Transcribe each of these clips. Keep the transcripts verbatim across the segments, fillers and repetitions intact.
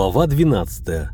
Глава двенадцатая.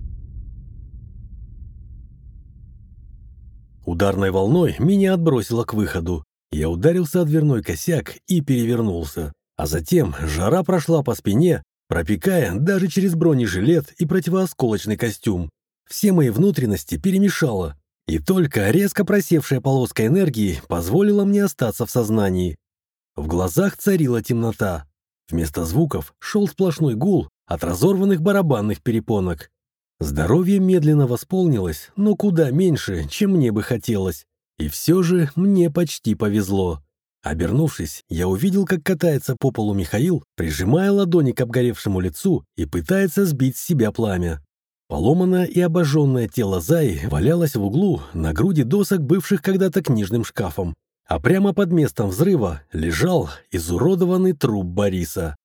Ударной волной меня отбросило к выходу. Я ударился о дверной косяк и перевернулся. А затем жара прошла по спине, пропекая даже через бронежилет и противоосколочный костюм. Все мои внутренности перемешало, и только резко просевшая полоска энергии позволила мне остаться в сознании. В глазах царила темнота. Вместо звуков шел сплошной гул от разорванных барабанных перепонок. Здоровье медленно восполнилось, но куда меньше, чем мне бы хотелось. И все же мне почти повезло. Обернувшись, я увидел, как катается по полу Михаил, прижимая ладони к обгоревшему лицу и пытается сбить с себя пламя. Поломанное и обожженное тело Заи валялось в углу на груди досок, бывших когда-то книжным шкафом. А прямо под местом взрыва лежал изуродованный труп Бориса.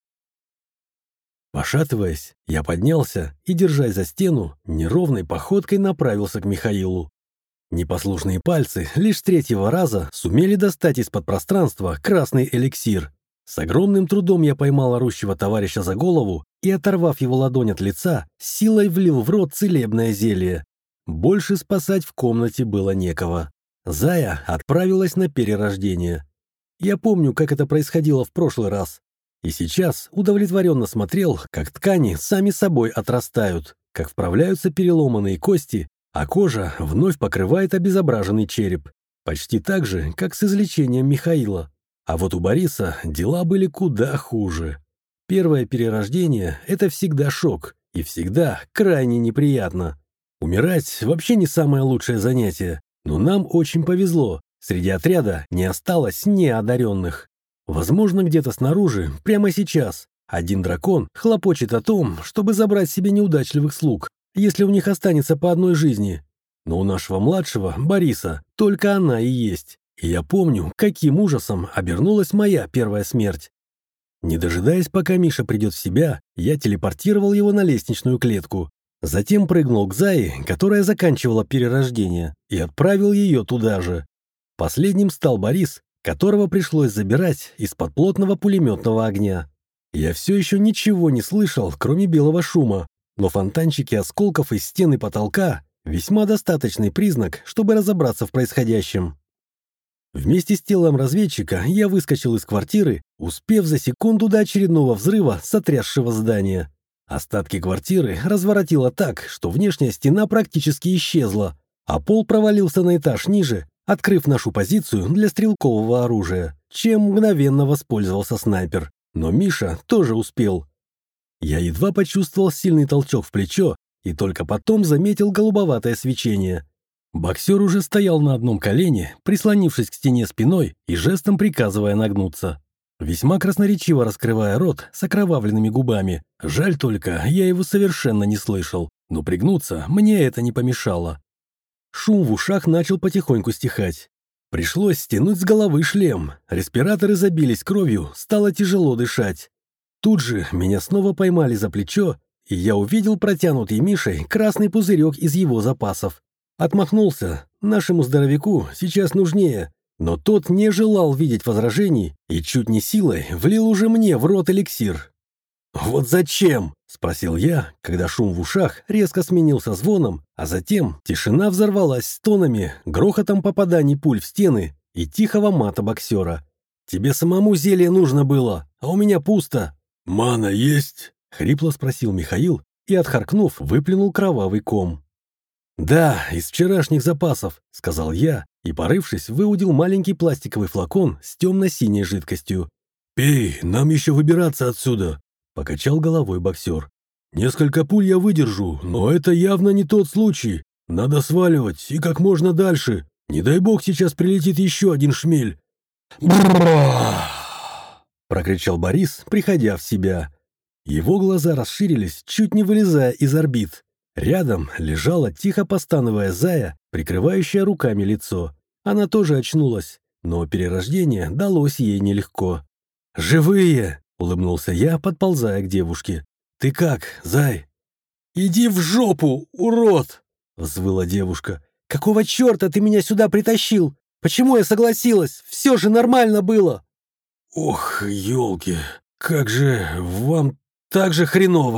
Пошатываясь, я поднялся и, держась за стену, неровной походкой направился к Михаилу. Непослушные пальцы лишь с третьего раза сумели достать из-под пространства красный эликсир. С огромным трудом я поймал орущего товарища за голову и, оторвав его ладонь от лица, силой влил в рот целебное зелье. Больше спасать в комнате было некого. Зая отправилась на перерождение. Я помню, как это происходило в прошлый раз. И сейчас удовлетворенно смотрел, как ткани сами собой отрастают, как вправляются переломанные кости, а кожа вновь покрывает обезображенный череп. Почти так же, как с излечением Михаила. А вот у Бориса дела были куда хуже. Первое перерождение – это всегда шок, и всегда крайне неприятно. Умирать вообще не самое лучшее занятие. Но нам очень повезло, среди отряда не осталось неодаренных. Возможно, где-то снаружи, прямо сейчас, один дракон хлопочет о том, чтобы забрать себе неудачливых слуг, если у них останется по одной жизни. Но у нашего младшего, Бориса, только она и есть. И я помню, каким ужасом обернулась моя первая смерть. Не дожидаясь, пока Миша придет в себя, я телепортировал его на лестничную клетку. Затем прыгнул к Зае, которая заканчивала перерождение, и отправил ее туда же. Последним стал Борис, которого пришлось забирать из-под плотного пулеметного огня. Я все еще ничего не слышал, кроме белого шума, но фонтанчики осколков из стены потолка – весьма достаточный признак, чтобы разобраться в происходящем. Вместе с телом разведчика я выскочил из квартиры, успев за секунду до очередного взрыва сотрясшего здания. Остатки квартиры разворотило так, что внешняя стена практически исчезла, а пол провалился на этаж ниже, открыв нашу позицию для стрелкового оружия, чем мгновенно воспользовался снайпер. Но Миша тоже успел. Я едва почувствовал сильный толчок в плечо и только потом заметил голубоватое свечение. Боксер уже стоял на одном колене, прислонившись к стене спиной и жестом приказывая нагнуться. Весьма красноречиво раскрывая рот с окровавленными губами. Жаль только, я его совершенно не слышал, но пригнуться мне это не помешало. Шум в ушах начал потихоньку стихать. Пришлось стянуть с головы шлем, респираторы забились кровью, стало тяжело дышать. Тут же меня снова поймали за плечо, и я увидел протянутый Мишей красный пузырек из его запасов. Отмахнулся, нашему здоровяку сейчас нужнее. Но тот не желал видеть возражений и чуть не силой влил уже мне в рот эликсир. «Вот зачем?» – спросил я, когда шум в ушах резко сменился звоном, а затем тишина взорвалась стонами, грохотом попаданий пуль в стены и тихого мата боксера. «Тебе самому зелье нужно было, а у меня пусто». «Мана есть?» – хрипло спросил Михаил и, отхаркнув, выплюнул кровавый ком. «Да, из вчерашних запасов», — сказал я, и, порывшись, выудил маленький пластиковый флакон с темно-синей жидкостью. «Пей, нам еще выбираться отсюда», — покачал головой боксер. «Несколько пуль я выдержу, но это явно не тот случай. Надо сваливать и как можно дальше. Не дай бог сейчас прилетит еще один шмель». Прокричал Борис, приходя в себя. Его глаза расширились, чуть не вылезая из орбит. Рядом лежала, тихо постановая Зая, прикрывающая руками лицо. Она тоже очнулась, но перерождение далось ей нелегко. «Живые!» — улыбнулся я, подползая к девушке. «Ты как, Зай?» «Иди в жопу, урод!» — взвыла девушка. «Какого черта ты меня сюда притащил? Почему я согласилась? Все же нормально было!» «Ох, елки, как же вам так же хреново!»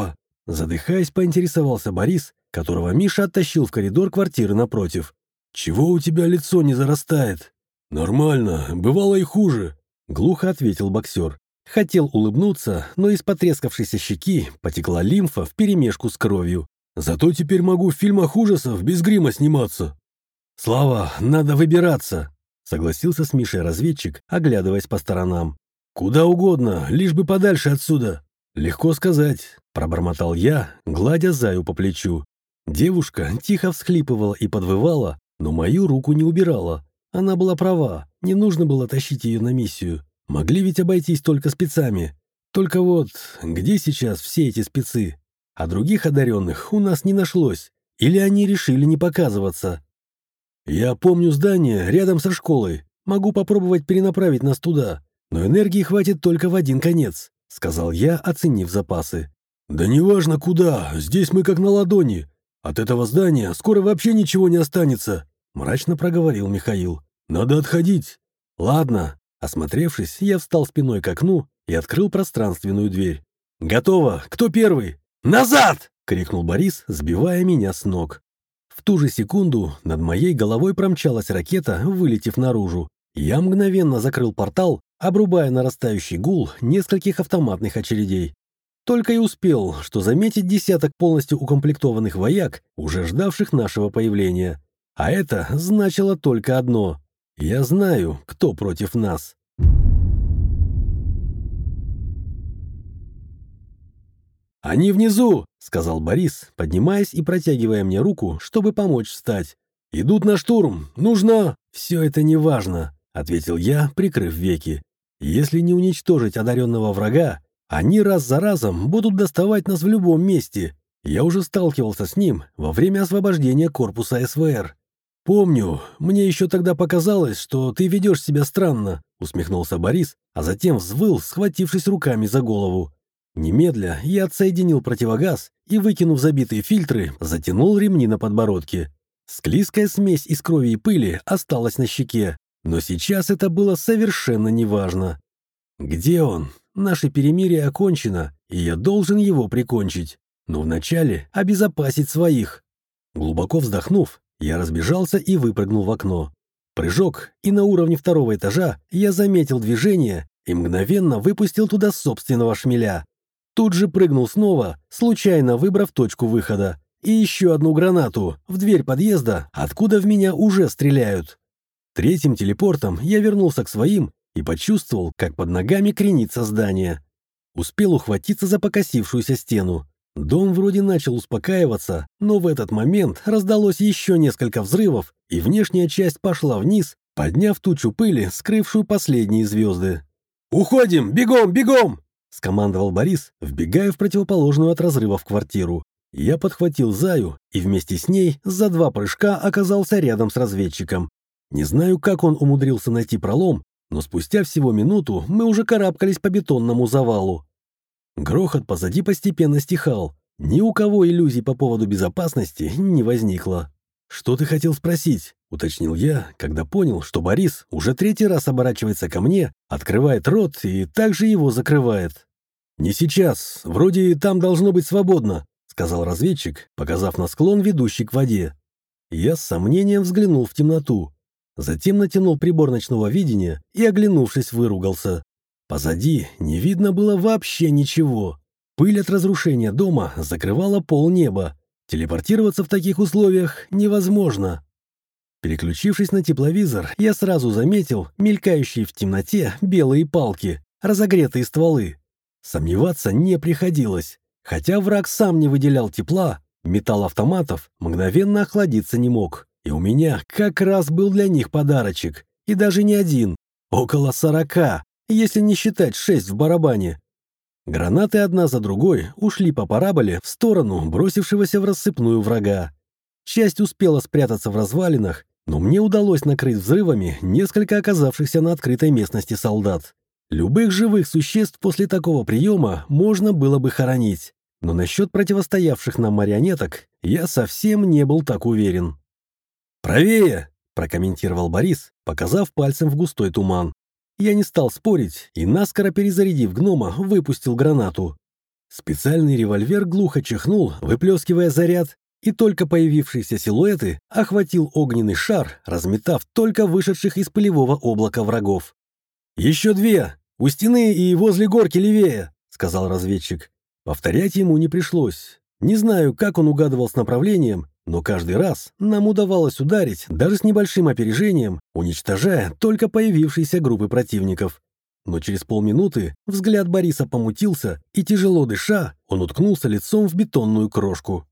Задыхаясь, поинтересовался Борис, которого Миша оттащил в коридор квартиры напротив. «Чего у тебя лицо не зарастает?» «Нормально, бывало и хуже», — глухо ответил боксер. Хотел улыбнуться, но из потрескавшейся щеки потекла лимфа вперемешку с кровью. «Зато теперь могу в фильмах ужасов без грима сниматься». «Слава, надо выбираться», — согласился с Мишей разведчик, оглядываясь по сторонам. «Куда угодно, лишь бы подальше отсюда». «Легко сказать», — пробормотал я, гладя Заю по плечу. Девушка тихо всхлипывала и подвывала, но мою руку не убирала. Она была права, не нужно было тащить ее на миссию. Могли ведь обойтись только спецами. Только вот, где сейчас все эти спецы? А других одаренных у нас не нашлось. Или они решили не показываться? «Я помню здание рядом со школой. Могу попробовать перенаправить нас туда. Но энергии хватит только в один конец», — сказал я, оценив запасы. «Да неважно куда, здесь мы как на ладони. От этого здания скоро вообще ничего не останется», — мрачно проговорил Михаил. «Надо отходить». «Ладно». Осмотревшись, я встал спиной к окну и открыл пространственную дверь. «Готово! Кто первый?» «Назад!» — крикнул Борис, сбивая меня с ног. В ту же секунду над моей головой промчалась ракета, вылетев наружу. Я мгновенно закрыл портал, обрубая нарастающий гул нескольких автоматных очередей. Только и успел, что заметить десяток полностью укомплектованных вояк, уже ждавших нашего появления. А это значило только одно. Я знаю, кто против нас. «Они внизу!» — сказал Борис, поднимаясь и протягивая мне руку, чтобы помочь встать. «Идут на штурм! Нужно...» «Все это неважно», — ответил я, прикрыв веки. «Если не уничтожить одаренного врага, они раз за разом будут доставать нас в любом месте. Я уже сталкивался с ним во время освобождения корпуса СВР». «Помню, мне еще тогда показалось, что ты ведешь себя странно», — усмехнулся Борис, а затем взвыл, схватившись руками за голову. Немедля я отсоединил противогаз и, выкинув забитые фильтры, затянул ремни на подбородке. Склизкая смесь из крови и пыли осталась на щеке, но сейчас это было совершенно неважно. «Где он? Наше перемирие окончено, и я должен его прикончить. Но вначале обезопасить своих». Глубоко вздохнув, я разбежался и выпрыгнул в окно. Прыжок, и на уровне второго этажа я заметил движение и мгновенно выпустил туда собственного шмеля. Тут же прыгнул снова, случайно выбрав точку выхода, и еще одну гранату в дверь подъезда, откуда в меня уже стреляют. Третьим телепортом я вернулся к своим и почувствовал, как под ногами кренится здание. Успел ухватиться за покосившуюся стену. Дом вроде начал успокаиваться, но в этот момент раздалось еще несколько взрывов, и внешняя часть пошла вниз, подняв тучу пыли, скрывшую последние звезды. «Уходим! Бегом! Бегом!» — скомандовал Борис, вбегая в противоположную от разрывов квартиру. Я подхватил Заю и вместе с ней за два прыжка оказался рядом с разведчиком. Не знаю, как он умудрился найти пролом, но спустя всего минуту мы уже карабкались по бетонному завалу. Грохот позади постепенно стихал. Ни у кого иллюзий по поводу безопасности не возникло. «Что ты хотел спросить?» — уточнил я, когда понял, что Борис уже третий раз оборачивается ко мне, открывает рот и также его закрывает. «Не сейчас. Вроде там должно быть свободно», — сказал разведчик, показав на склон, ведущий к воде. Я с сомнением взглянул в темноту. Затем натянул прибор ночного видения и, оглянувшись, выругался. Позади не видно было вообще ничего. Пыль от разрушения дома закрывала полнеба. Телепортироваться в таких условиях невозможно. Переключившись на тепловизор, я сразу заметил мелькающие в темноте белые палки, разогретые стволы. Сомневаться не приходилось. Хотя враг сам не выделял тепла, металл автоматов мгновенно охладиться не мог. И у меня как раз был для них подарочек. И даже не один. Около сорока. Если не считать шесть в барабане. Гранаты одна за другой ушли по параболе в сторону бросившегося в рассыпную врага. Часть успела спрятаться в развалинах, но мне удалось накрыть взрывами несколько оказавшихся на открытой местности солдат. Любых живых существ после такого приема можно было бы хоронить, но насчет противостоявших нам марионеток я совсем не был так уверен. «Правее!» — прокомментировал Борис, показав пальцем в густой туман. Я не стал спорить и, наскоро перезарядив гнома, выпустил гранату. Специальный револьвер глухо чихнул, выплескивая заряд, и только появившиеся силуэты охватил огненный шар, разметав только вышедших из пылевого облака врагов. «Еще две! У стены и возле горки левее!» — сказал разведчик. Повторять ему не пришлось. Не знаю, как он угадывал с направлением, но каждый раз нам удавалось ударить, даже с небольшим опережением, уничтожая только появившиеся группы противников. Но через полминуты взгляд Бориса помутился, и, тяжело дыша, он уткнулся лицом в бетонную крошку.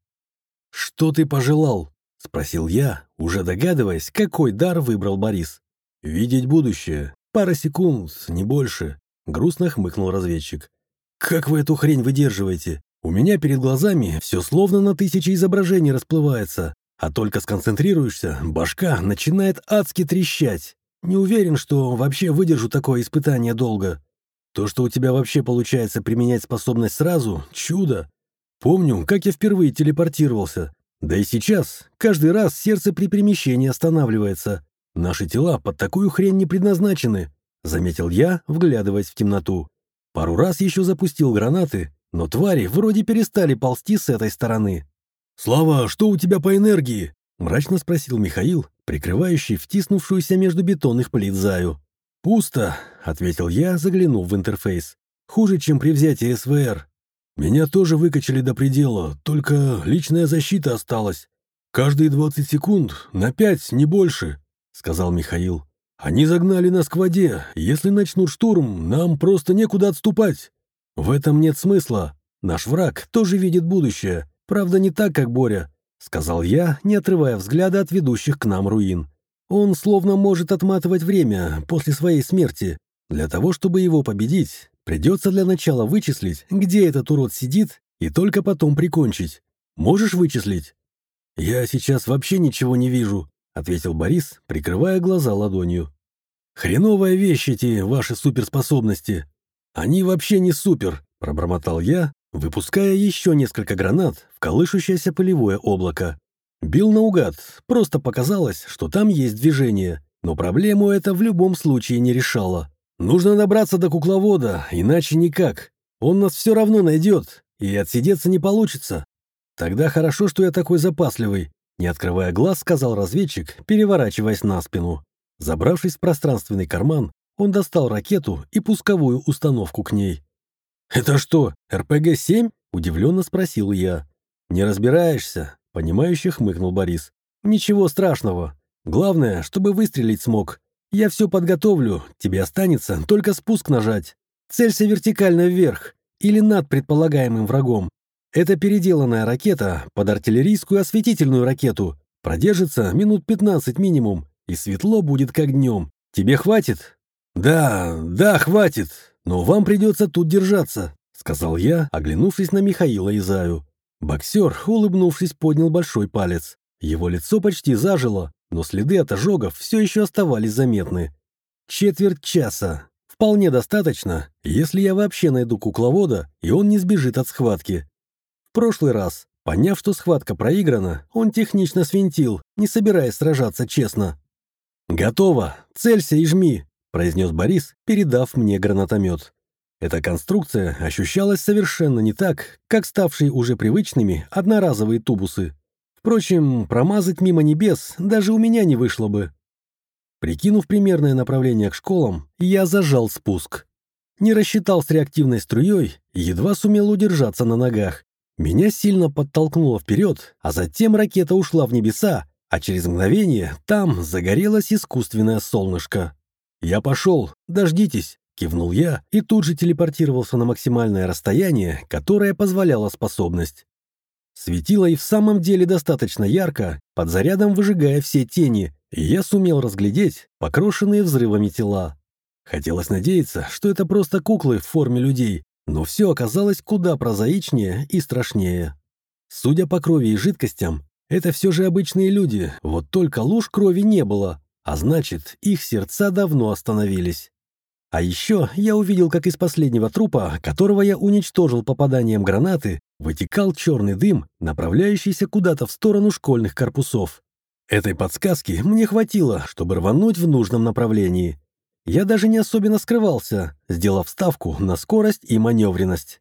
«Что ты пожелал?» — спросил я, уже догадываясь, какой дар выбрал Борис. «Видеть будущее. Пара секунд, не больше», — грустно хмыкнул разведчик. «Как вы эту хрень выдерживаете? У меня перед глазами все словно на тысячи изображений расплывается, а только сконцентрируешься, башка начинает адски трещать. Не уверен, что вообще выдержу такое испытание долго. То, что у тебя вообще получается применять способность сразу — чудо. Помню, как я впервые телепортировался. Да и сейчас, каждый раз сердце при перемещении останавливается. Наши тела под такую хрень не предназначены», — заметил я, вглядываясь в темноту. Пару раз еще запустил гранаты, но твари вроде перестали ползти с этой стороны. «Слава, что у тебя по энергии?» — мрачно спросил Михаил, прикрывающий втиснувшуюся между бетонных плит Заю. «Пусто», — ответил я, заглянув в интерфейс. «Хуже, чем при взятии эс вэ эр. Меня тоже выкачали до предела, только личная защита осталась. Каждые двадцать секунд, на пять, не больше», — сказал Михаил. «Они загнали нас к воде. Если начнут штурм, нам просто некуда отступать. В этом нет смысла. Наш враг тоже видит будущее. Правда, не так, как Боря», — сказал я, не отрывая взгляда от ведущих к нам руин. «Он словно может отматывать время после своей смерти. Для того, чтобы его победить, придется для начала вычислить, где этот урод сидит, и только потом прикончить. Можешь вычислить?» «Я сейчас вообще ничего не вижу», — ответил Борис, прикрывая глаза ладонью. «Хреновая вещь эти ваши суперспособности. Они вообще не супер», — пробормотал я, выпуская еще несколько гранат в колышущееся пылевое облако. Бил наугад, просто показалось, что там есть движение, но проблему это в любом случае не решало. «Нужно добраться до кукловода, иначе никак. Он нас все равно найдет, и отсидеться не получится». «Тогда хорошо, что я такой запасливый», — не открывая глаз, сказал разведчик, переворачиваясь на спину. Забравшись в пространственный карман, он достал ракету и пусковую установку к ней. «Это что, эр пэ гэ семь?» — удивленно спросил я. «Не разбираешься?» — понимающе хмыкнул Борис. «Ничего страшного. Главное, чтобы выстрелить смог. Я все подготовлю, тебе останется только спуск нажать. Целься вертикально вверх или над предполагаемым врагом. Это переделанная ракета под артиллерийскую осветительную ракету. Продержится минут пятнадцать минимум, и светло будет как днем. Тебе хватит?» «Да, да, хватит, но вам придется тут держаться», — сказал я, оглянувшись на Михаила и Заю. Боксер, улыбнувшись, поднял большой палец. Его лицо почти зажило, но следы от ожогов все еще оставались заметны. «Четверть часа. Вполне достаточно, если я вообще найду кукловода, и он не сбежит от схватки». В прошлый раз, поняв, что схватка проиграна, он технично свинтил, не собираясь сражаться честно. «Готово. Целься и жми», — произнес Борис, передав мне гранатомет. Эта конструкция ощущалась совершенно не так, как ставшие уже привычными одноразовые тубусы. Впрочем, промазать мимо небес даже у меня не вышло бы. Прикинув примерное направление к школам, я зажал спуск. Не рассчитал с реактивной струей и едва сумел удержаться на ногах. Меня сильно подтолкнуло вперед, а затем ракета ушла в небеса, а через мгновение там загорелось искусственное солнышко. «Я пошел, дождитесь», — кивнул я и тут же телепортировался на максимальное расстояние, которое позволяла способность. Светило и в самом деле достаточно ярко, под зарядом выжигая все тени, и я сумел разглядеть покрошенные взрывами тела. Хотелось надеяться, что это просто куклы в форме людей, но все оказалось куда прозаичнее и страшнее. Судя по крови и жидкостям, это все же обычные люди, вот только луж крови не было, а значит, их сердца давно остановились. А еще я увидел, как из последнего трупа, которого я уничтожил попаданием гранаты, вытекал черный дым, направляющийся куда-то в сторону школьных корпусов. Этой подсказки мне хватило, чтобы рвануть в нужном направлении. Я даже не особенно скрывался, сделав ставку на скорость и маневренность.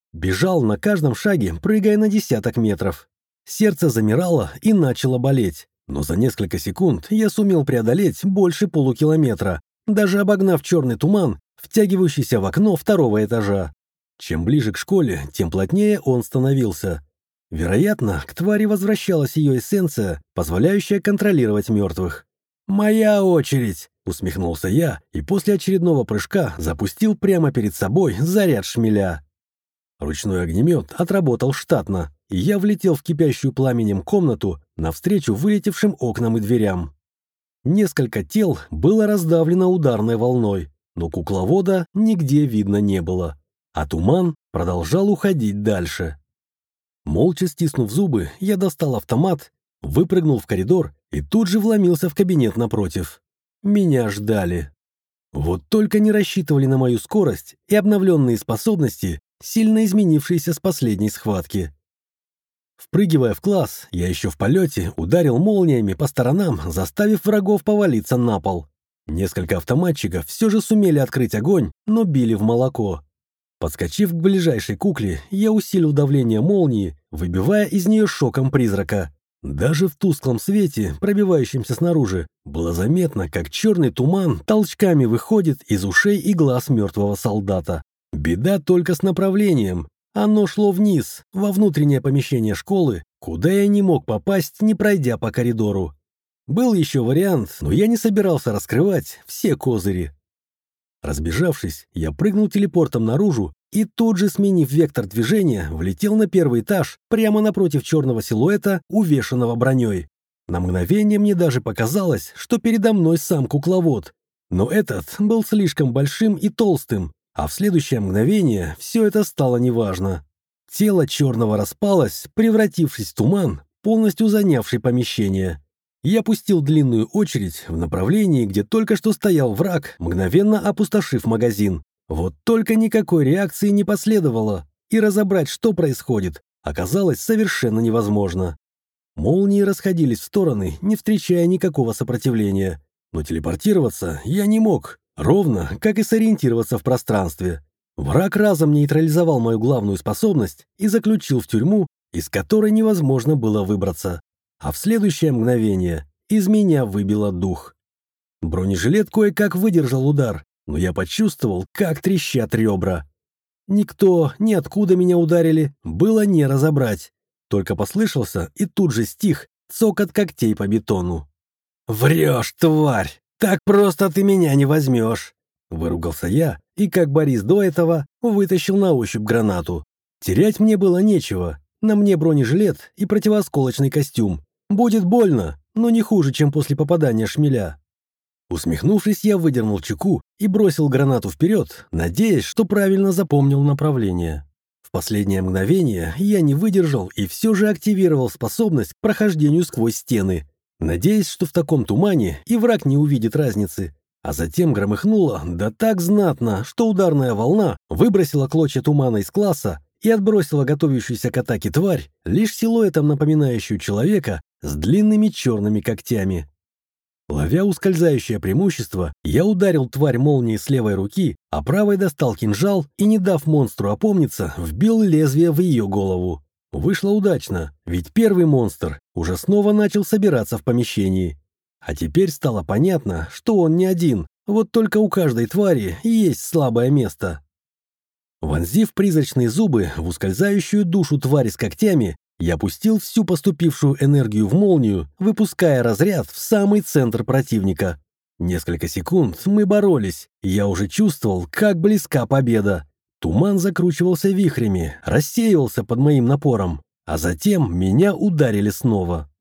Бежал на каждом шаге, прыгая на десяток метров. Сердце замирало и начало болеть. Но за несколько секунд я сумел преодолеть больше полукилометра, даже обогнав черный туман, втягивающийся в окно второго этажа. Чем ближе к школе, тем плотнее он становился. Вероятно, к твари возвращалась ее эссенция, позволяющая контролировать мертвых. «Моя очередь!» — усмехнулся я и после очередного прыжка запустил прямо перед собой заряд шмеля. Ручной огнемет отработал штатно, и я влетел в кипящую пламенем комнату навстречу вылетевшим окнам и дверям. Несколько тел было раздавлено ударной волной, но кукловода нигде видно не было, а туман продолжал уходить дальше. Молча стиснув зубы, я достал автомат, выпрыгнул в коридор и тут же вломился в кабинет напротив. Меня ждали. Вот только не рассчитывали на мою скорость и обновленные способности, сильно изменившиеся с последней схватки. Впрыгивая в класс, я еще в полете ударил молниями по сторонам, заставив врагов повалиться на пол. Несколько автоматчиков все же сумели открыть огонь, но били в молоко. Подскочив к ближайшей кукле, я усилил давление молнии, выбивая из нее шоком призрака. Даже в тусклом свете, пробивающемся снаружи, было заметно, как черный туман толчками выходит из ушей и глаз мертвого солдата. Беда только с направлением. Оно шло вниз, во внутреннее помещение школы, куда я не мог попасть, не пройдя по коридору. Был еще вариант, но я не собирался раскрывать все козыри. Разбежавшись, я прыгнул телепортом наружу и тут же, сменив вектор движения, влетел на первый этаж, прямо напротив черного силуэта, увешанного броней. На мгновение мне даже показалось, что передо мной сам кукловод. Но этот был слишком большим и толстым, а в следующее мгновение все это стало неважно. Тело черного распалось, превратившись в туман, полностью занявший помещение. Я пустил длинную очередь в направлении, где только что стоял враг, мгновенно опустошив магазин. Вот только никакой реакции не последовало, и разобрать, что происходит, оказалось совершенно невозможно. Молнии расходились в стороны, не встречая никакого сопротивления. Но телепортироваться я не мог, ровно как и сориентироваться в пространстве. Враг разом нейтрализовал мою главную способность и заключил в тюрьму, из которой невозможно было выбраться. А в следующее мгновение из меня выбило дух. Бронежилет кое-как выдержал удар, но я почувствовал, как трещат ребра. Никто, ниоткуда меня ударили, было не разобрать. Только послышался и тут же стих цокот когтей по бетону. «Врешь, тварь! Так просто ты меня не возьмешь!» Выругался я и, как Борис до этого, вытащил на ощупь гранату. Терять мне было нечего. На мне бронежилет и противоосколочный костюм. Будет больно, но не хуже, чем после попадания шмеля. Усмехнувшись, я выдернул чеку и бросил гранату вперед, надеясь, что правильно запомнил направление. В последнее мгновение я не выдержал и все же активировал способность к прохождению сквозь стены, надеясь, что в таком тумане и враг не увидит разницы. А затем громыхнуло, да так знатно, что ударная волна выбросила клочья тумана из класса и отбросила готовящуюся к атаке тварь, лишь силуэтом напоминающую человека с длинными черными когтями. Ловя ускользающее преимущество, я ударил тварь молнией с левой руки, а правой достал кинжал и, не дав монстру опомниться, вбил лезвие в ее голову. Вышло удачно, ведь первый монстр уже снова начал собираться в помещении. А теперь стало понятно, что он не один, вот только у каждой твари есть слабое место. Вонзив призрачные зубы в ускользающую душу твари с когтями, я пустил всю поступившую энергию в молнию, выпуская разряд в самый центр противника. Несколько секунд мы боролись, и я уже чувствовал, как близка победа. Туман закручивался вихрями, рассеивался под моим напором, а затем меня ударили снова.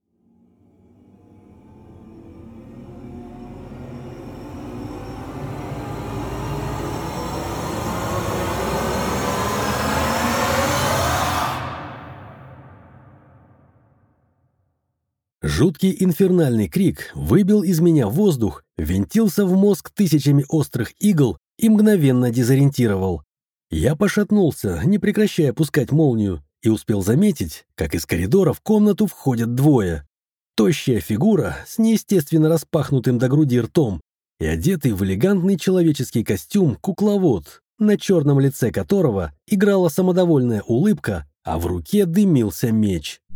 Жуткий инфернальный крик выбил из меня воздух, ввинтился в мозг тысячами острых игл и мгновенно дезориентировал. Я пошатнулся, не прекращая пускать молнию, и успел заметить, как из коридора в комнату входят двое. Тощая фигура с неестественно распахнутым до груди ртом и одетый в элегантный человеческий костюм кукловод, на черном лице которого играла самодовольная улыбка, а в руке дымился меч.